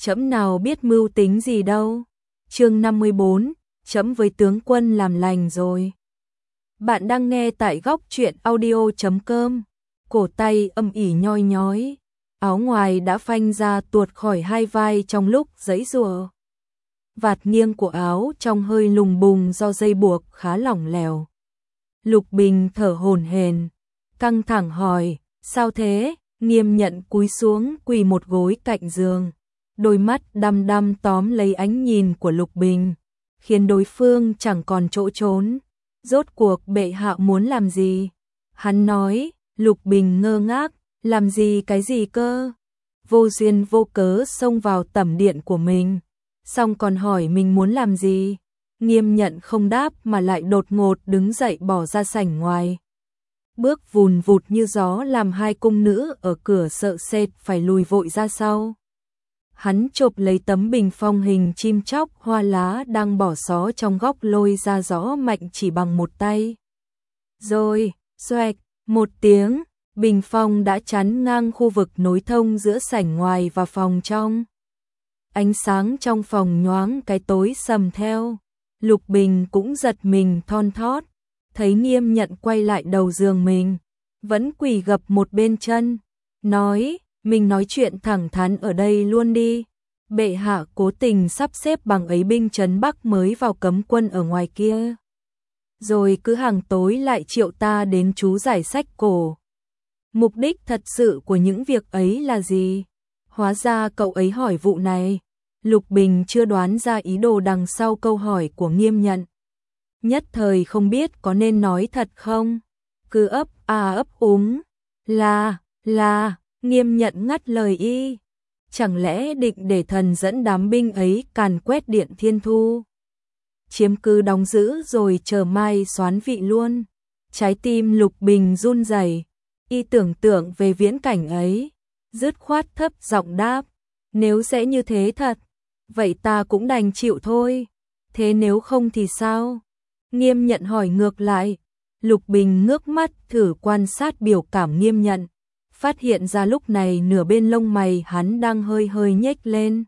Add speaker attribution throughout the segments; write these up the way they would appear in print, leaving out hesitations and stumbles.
Speaker 1: trẫm nào biết mưu tính gì đâu. Chương 54, trẫm với tướng quân làm lành rồi. Bạn đang nghe tại góc truyện audio.com. Cổ tay âm ỉ nhoi nhói, áo ngoài đã phanh ra tuột khỏi hai vai trong lúc giãy giụa. Vạt nghiêng của áo trong hơi lùng bùng do dây buộc khá lỏng lẻo. Lục Bình thở hổn hển, căng thẳng hỏi, sao thế? Nghiêm Nhận cúi xuống quỳ một gối cạnh giường, đôi mắt đăm đăm tóm lấy ánh nhìn của Lục Bình, khiến đối phương chẳng còn chỗ trốn. Rốt cuộc bệ hạ muốn làm gì? Hắn nói. Lục Bình ngơ ngác, làm gì cái gì cơ? Vô duyên vô cớ xông vào tẩm điện của mình, xong còn hỏi mình muốn làm gì? Nghiêm Nhận không đáp mà lại đột ngột đứng dậy bỏ ra sảnh ngoài. Bước vùn vụt như gió làm hai cung nữ ở cửa sợ sệt phải lùi vội ra sau. Hắn chộp lấy tấm bình phong hình chim chóc hoa lá đang bỏ xó trong góc lôi ra rõ mạnh chỉ bằng một tay. Rồi, xoẹt, một tiếng, bình phong đã chắn ngang khu vực nối thông giữa sảnh ngoài và phòng trong. Ánh sáng trong phòng nhoáng cái tối sầm theo. Lục Bình cũng giật mình thon thót, thấy Nghiêm Nhận quay lại đầu giường mình, vẫn quỳ gập một bên chân, nói, mình nói chuyện thẳng thắn ở đây luôn đi. Bệ hạ cố tình sắp xếp bằng ấy binh trấn Bắc mới vào cấm quân ở ngoài kia. Rồi cứ hàng tối lại triệu ta đến chú giải sách cổ. Mục đích thật sự của những việc ấy là gì? Hóa ra cậu ấy hỏi vụ này. Lục Bình chưa đoán ra ý đồ đằng sau câu hỏi của Nghiêm Nhận. Nhất thời không biết có nên nói thật không? Cứ ấp úng. Là, Nghiêm Nhận ngắt lời y. Chẳng lẽ định để thần dẫn đám binh ấy càn quét Điện Thiên Thu? Chiếm cứ đóng giữ rồi chờ mai soán vị luôn. Trái tim Lục Bình run rẩy, y tưởng tượng về viễn cảnh ấy, dứt khoát thấp giọng đáp, nếu sẽ như thế thật, vậy ta cũng đành chịu thôi. Thế nếu không thì sao? Nghiêm Nhận hỏi ngược lại. Lục Bình ngước mắt thử quan sát biểu cảm Nghiêm Nhận, phát hiện ra lúc này nửa bên lông mày hắn đang hơi hơi nhếch lên.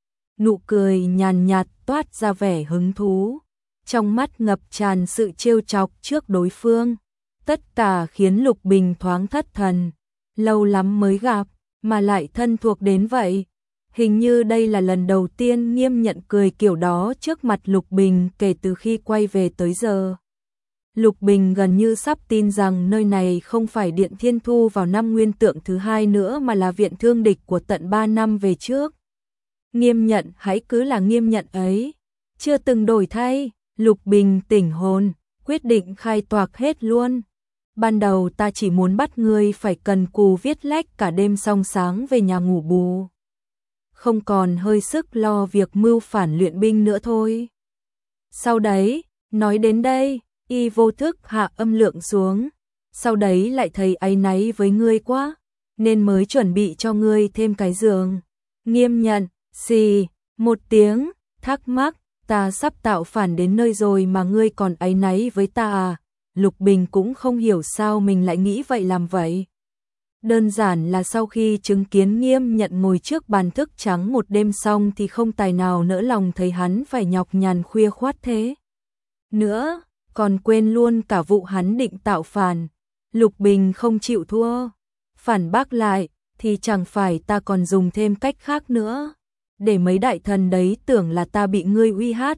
Speaker 1: Nụ cười nhàn nhạt toát ra vẻ hứng thú, trong mắt ngập tràn sự trêu chọc trước đối phương. Tất cả khiến Lục Bình thoáng thất thần, lâu lắm mới gặp, mà lại thân thuộc đến vậy. Hình như đây là lần đầu tiên Nghiêm Nhận cười kiểu đó trước mặt Lục Bình kể từ khi quay về tới giờ. Lục Bình gần như sắp tin rằng nơi này không phải Điện Thiên Thu vào năm Nguyên Tượng thứ hai nữa mà là viện thương địch của tận 3 năm về trước. Nghiêm Nhận hãy cứ là Nghiêm Nhận ấy, chưa từng đổi thay. Lục Bình tỉnh hồn, quyết định khai toạc hết luôn. Ban đầu ta chỉ muốn bắt ngươi phải cần cù viết lách cả đêm xong sáng về nhà ngủ bù, không còn hơi sức lo việc mưu phản luyện binh nữa thôi. Sau đấy, nói đến đây, y vô thức hạ âm lượng xuống, sau đấy lại thấy áy náy với ngươi quá, nên mới chuẩn bị cho ngươi thêm cái giường. Nghiêm Nhận, xì, một tiếng, thắc mắc, ta sắp tạo phản đến nơi rồi mà ngươi còn áy náy với ta à? Lục Bình cũng không hiểu sao mình lại nghĩ vậy làm vậy. Đơn giản là sau khi chứng kiến Nghiêm Nhận ngồi trước bàn thức trắng một đêm xong thì không tài nào nỡ lòng thấy hắn phải nhọc nhằn khuya khoắt thế nữa, còn quên luôn cả vụ hắn định tạo phản. Lục Bình không chịu thua, phản bác lại, thì chẳng phải ta còn dùng thêm cách khác nữa, để mấy đại thần đấy tưởng là ta bị ngươi uy hát,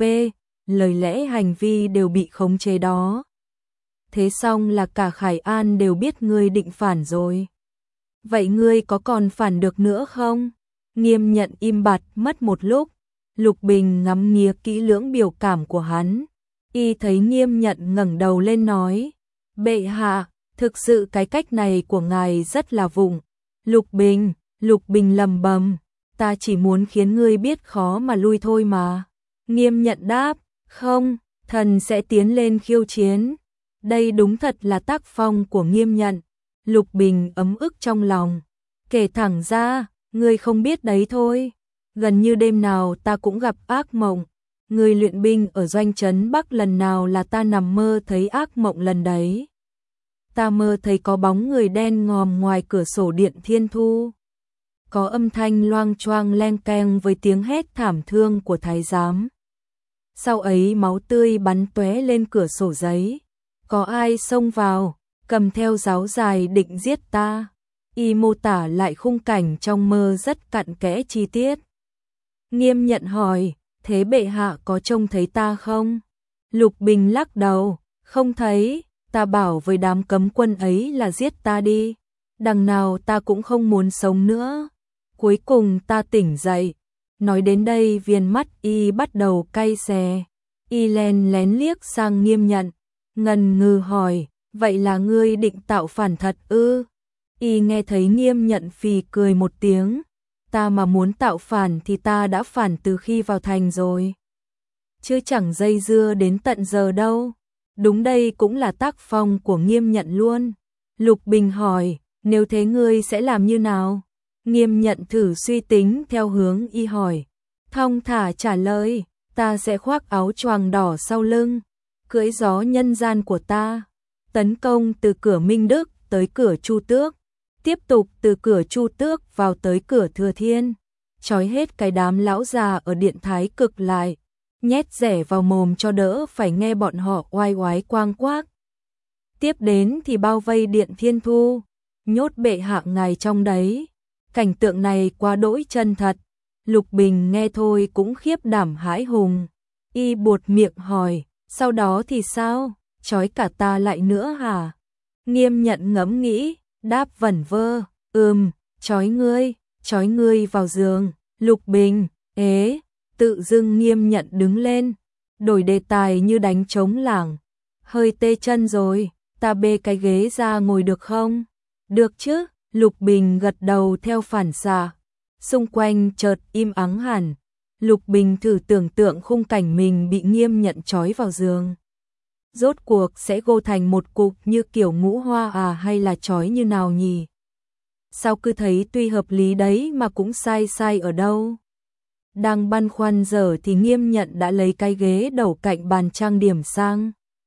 Speaker 1: lời lẽ hành vi đều bị khống chế đó. Thế xong là cả Khải An đều biết ngươi định phản rồi. Vậy ngươi có còn phản được nữa không? Nghiêm Nhận im bặt mất một lúc. Lục Bình ngắm nghía kỹ lưỡng biểu cảm của hắn. Y thấy Nghiêm Nhận ngẩng đầu lên nói, bệ hạ, thực sự cái cách này của ngài rất là vụng. Lục Bình lầm bầm, ta chỉ muốn khiến ngươi biết khó mà lui thôi mà. Nghiêm Nhận đáp, không, thần sẽ tiến lên khiêu chiến. Đây đúng thật là tác phong của Nghiêm Nhận. Lục Bình ấm ức trong lòng, kể thẳng ra, ngươi không biết đấy thôi. Gần như đêm nào ta cũng gặp ác mộng. Ngươi luyện binh ở doanh trấn Bắc lần nào là ta nằm mơ thấy ác mộng lần đấy. Ta mơ thấy có bóng người đen ngòm ngoài cửa sổ Điện Thiên Thu. có âm thanh loang choang leng keng với tiếng hét thảm thương của thái giám. Sau ấy máu tươi bắn tóe lên cửa sổ giấy. Có ai xông vào, cầm theo giáo dài định giết ta. Y mô tả lại khung cảnh trong mơ rất cặn kẽ chi tiết. Nghiêm Nhận hỏi, thế bệ hạ có trông thấy ta không? Lục Bình lắc đầu, không thấy, ta bảo với đám cấm quân ấy là giết ta đi. Đằng nào ta cũng không muốn sống nữa. Cuối cùng ta tỉnh dậy. Nói đến đây viền mắt y bắt đầu cay xè. Y lén lén liếc sang Nghiêm Nhận, ngần ngừ hỏi, vậy là ngươi định tạo phản thật ư? Y nghe thấy Nghiêm Nhận phì cười một tiếng, ta mà muốn tạo phản thì ta đã phản từ khi vào thành rồi. Chứ chẳng dây dưa đến tận giờ đâu. Đúng đây cũng là tác phong của Nghiêm Nhận luôn. Lục Bình hỏi, nếu thế ngươi sẽ làm như nào? Nghiêm Nhận thử suy tính theo hướng y hỏi. Thong thả trả lời, ta sẽ khoác áo choàng đỏ sau lưng, cưỡi gió nhân gian của ta, tấn công từ cửa Minh Đức tới cửa Chu Tước, tiếp tục từ cửa Chu Tước vào tới cửa Thừa Thiên, trói hết cái đám lão già ở Điện Thái Cực lại, nhét rẻ vào mồm cho đỡ phải nghe bọn họ oai oái quang quác. Tiếp đến thì bao vây Điện Thiên Thu, nhốt bệ hạ ngài trong đấy. Cảnh tượng này quá đỗi chân thật. Lục Bình nghe thôi cũng khiếp đảm hãi hùng. Y buột miệng hỏi, sau đó thì sao? Trói cả ta lại nữa hả? Nghiêm Nhận ngẫm nghĩ, đáp vẩn vơ, trói ngươi vào giường. Lục Bình, ế, tự dưng Nghiêm Nhận đứng lên, đổi đề tài như đánh trống lảng. Hơi tê chân rồi, ta bê cái ghế ra ngồi được không? Được chứ, Lục Bình gật đầu theo phản xạ. Xung quanh chợt im ắng hẳn. Lục Bình thử tưởng tượng khung cảnh mình bị Nghiêm Nhận trói vào giường. Rốt cuộc sẽ gô thành một cục như kiểu ngũ hoa à hay là trói như nào nhỉ? Sao cứ thấy tuy hợp lý đấy mà cũng sai sai ở đâu? Đang băn khoăn giờ thì Nghiêm Nhận đã lấy cái ghế đầu cạnh bàn trang điểm sang,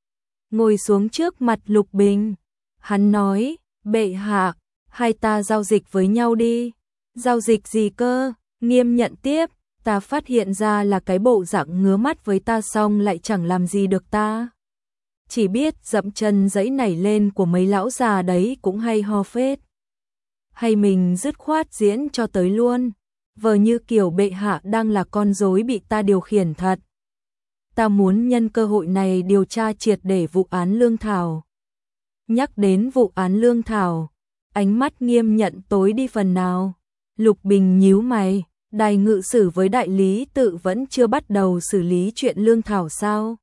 Speaker 1: ngồi xuống trước mặt Lục Bình. Hắn nói, bệ hạ, hai ta giao dịch với nhau đi. Giao dịch gì cơ? Nghiêm Nhận tiếp, ta phát hiện ra là cái bộ dạng ngứa mắt với ta xong lại chẳng làm gì được ta. Chỉ biết dậm chân giẫy nảy lên của mấy lão già đấy cũng hay ho phết. Hay mình dứt khoát diễn cho tới luôn, vờ như kiểu bệ hạ đang là con rối bị ta điều khiển thật. Ta muốn nhân cơ hội này điều tra triệt để vụ án Lương Thảo. Nhắc đến vụ án Lương Thảo, ánh mắt Nghiêm Nhận tối đi phần nào. Lục Bình nhíu mày, đài ngự sử với đại lý tự vẫn chưa bắt đầu xử lý chuyện Lương Thảo sao?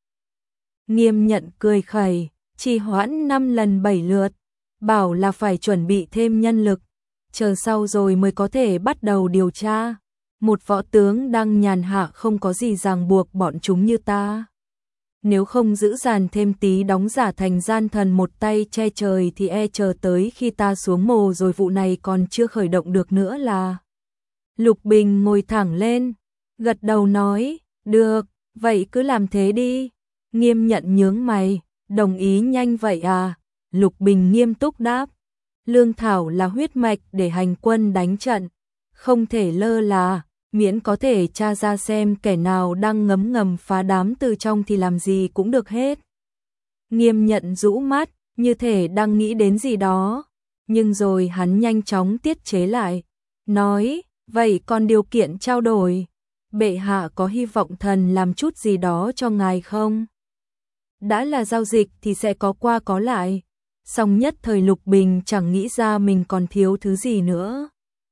Speaker 1: Nghiêm Nhận cười khẩy, trì hoãn 5 lần 7 lượt, bảo là phải chuẩn bị thêm nhân lực, chờ sau rồi mới có thể bắt đầu điều tra. Một võ tướng đang nhàn hạ không có gì ràng buộc bọn chúng như ta. Nếu không giữ dàn thêm tí đóng giả thành gian thần một tay che trời thì chờ tới khi ta xuống mồ rồi vụ này còn chưa khởi động được nữa là. Lục Bình ngồi thẳng lên, gật đầu nói, được, vậy cứ làm thế đi. Nghiêm Nhận nhướng mày, đồng ý nhanh vậy à? Lục Bình nghiêm túc đáp, Lương Thảo là huyết mạch để hành quân đánh trận, không thể lơ là. Miễn có thể tra ra xem kẻ nào đang ngấm ngầm phá đám từ trong thì làm gì cũng được hết. Nghiêm Nhận rũ mắt, như thể đang nghĩ đến gì đó, nhưng rồi hắn nhanh chóng tiết chế lại, nói, vậy còn điều kiện trao đổi, bệ hạ có hy vọng thần làm chút gì đó cho ngài không? Đã là giao dịch thì sẽ có qua có lại, song nhất thời Lục Bình chẳng nghĩ ra mình còn thiếu thứ gì nữa.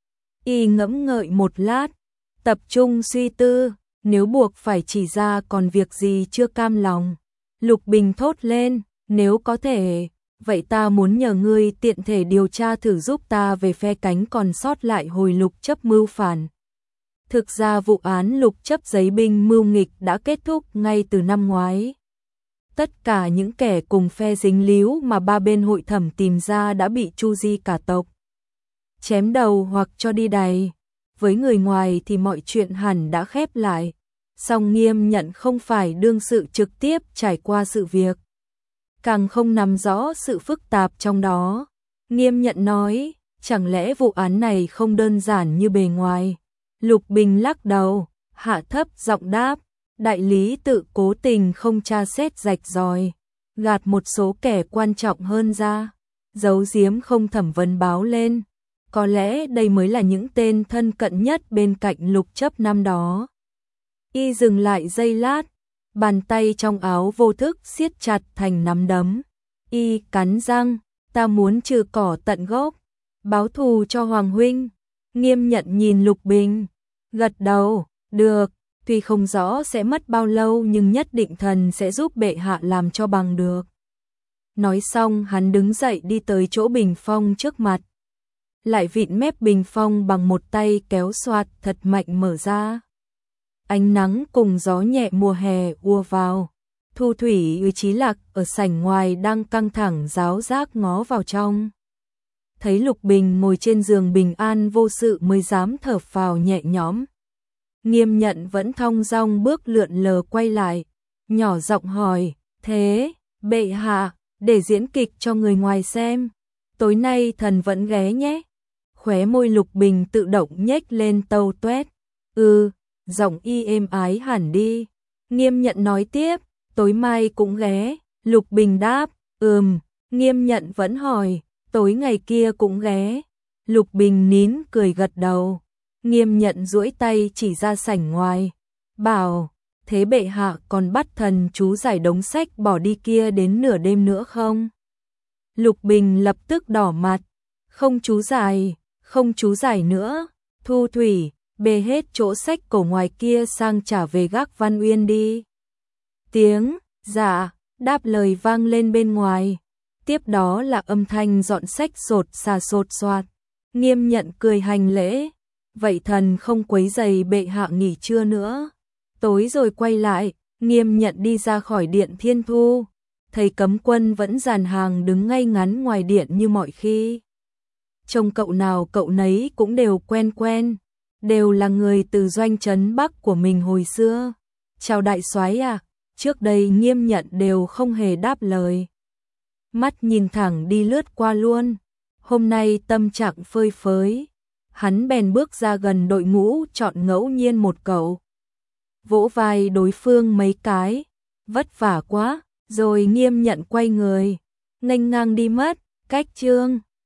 Speaker 1: Y ngẫm ngợi một lát, tập trung suy tư, nếu buộc phải chỉ ra còn việc gì chưa cam lòng. Lục Bình thốt lên, nếu có thể, vậy ta muốn nhờ ngươi tiện thể điều tra thử giúp ta về phe cánh còn sót lại hồi Lục Chấp mưu phản. Thực ra vụ án Lục Chấp giấy binh mưu nghịch đã kết thúc ngay từ năm ngoái. Tất cả những kẻ cùng phe dính líu mà ba bên hội thẩm tìm ra đã bị tru di cả tộc, chém đầu hoặc cho đi đày. Với người ngoài thì mọi chuyện hẳn đã khép lại, song Nghiêm Nhận không phải đương sự trực tiếp trải qua sự việc, càng không nắm rõ sự phức tạp trong đó. Nghiêm Nhận nói, Chẳng lẽ vụ án này không đơn giản như bề ngoài? Lục Bình lắc đầu, hạ thấp giọng đáp, đại lý tự cố tình không tra xét rạch ròi, gạt một số kẻ quan trọng hơn ra, giấu giếm không thẩm vấn báo lên. Có lẽ đây mới là những tên thân cận nhất bên cạnh Lục Chấp năm đó. Y dừng lại giây lát, bàn tay trong áo vô thức siết chặt thành nắm đấm. Y cắn răng, ta muốn trừ cỏ tận gốc, báo thù cho Hoàng huynh. Nghiêm Nhận nhìn Lục Bình, gật đầu, được, tuy không rõ sẽ mất bao lâu nhưng nhất định thần sẽ giúp bệ hạ làm cho bằng được. Nói xong hắn đứng dậy đi tới chỗ bình phong trước mặt, lại vịn mép bình phong bằng một tay kéo xoạt thật mạnh mở ra. Ánh nắng cùng gió nhẹ mùa hè ùa vào. Thu Thủy Uy Chí Lạc ở sảnh ngoài đang căng thẳng giáo giác ngó vào trong. Thấy Lục Bình ngồi trên giường bình an vô sự mới dám thở phào nhẹ nhõm. Nghiêm Nhận vẫn thong dong bước lượn lờ quay lại, nhỏ giọng hỏi, thế, bệ hạ, để diễn kịch cho người ngoài xem, tối nay thần vẫn ghé nhé. Khóe môi Lục Bình tự động nhếch lên tâu tuét. Giọng y êm ái hẳn đi. Nghiêm Nhận nói tiếp, tối mai cũng ghé. Lục Bình đáp, Nghiêm Nhận vẫn hỏi, tối ngày kia cũng ghé. Lục Bình nín cười gật đầu. Nghiêm Nhận duỗi tay chỉ ra sảnh ngoài, bảo, thế bệ hạ còn bắt thần chú giải đống sách bỏ đi kia đến nửa đêm nữa không? Lục Bình lập tức đỏ mặt, không chú giải nữa. Thu Thủy, bê hết chỗ sách cổ ngoài kia sang trả về gác Văn Uyên đi. Tiếng dạ đáp lời vang lên bên ngoài, tiếp đó là âm thanh dọn sách sột soạt. Nghiêm Nhận cười hành lễ, vậy thần không quấy rầy bệ hạ nghỉ trưa nữa. Tối rồi quay lại, Nghiêm Nhận đi ra khỏi điện Thiên Thu, thấy cấm quân vẫn dàn hàng đứng ngay ngắn ngoài điện như mọi khi. Trông cậu nào cậu nấy cũng đều quen, đều là người từ doanh trấn Bắc của mình hồi xưa. Chào đại soái à, trước đây Nghiêm Nhận đều không hề đáp lời. Mắt nhìn thẳng đi lướt qua luôn, hôm nay tâm trạng phơi phới. Hắn bèn bước ra gần đội ngũ chọn ngẫu nhiên một cậu. Vỗ vai đối phương mấy cái, vất vả quá, rồi Nghiêm Nhận quay người, nghênh ngang đi mất, cách chương.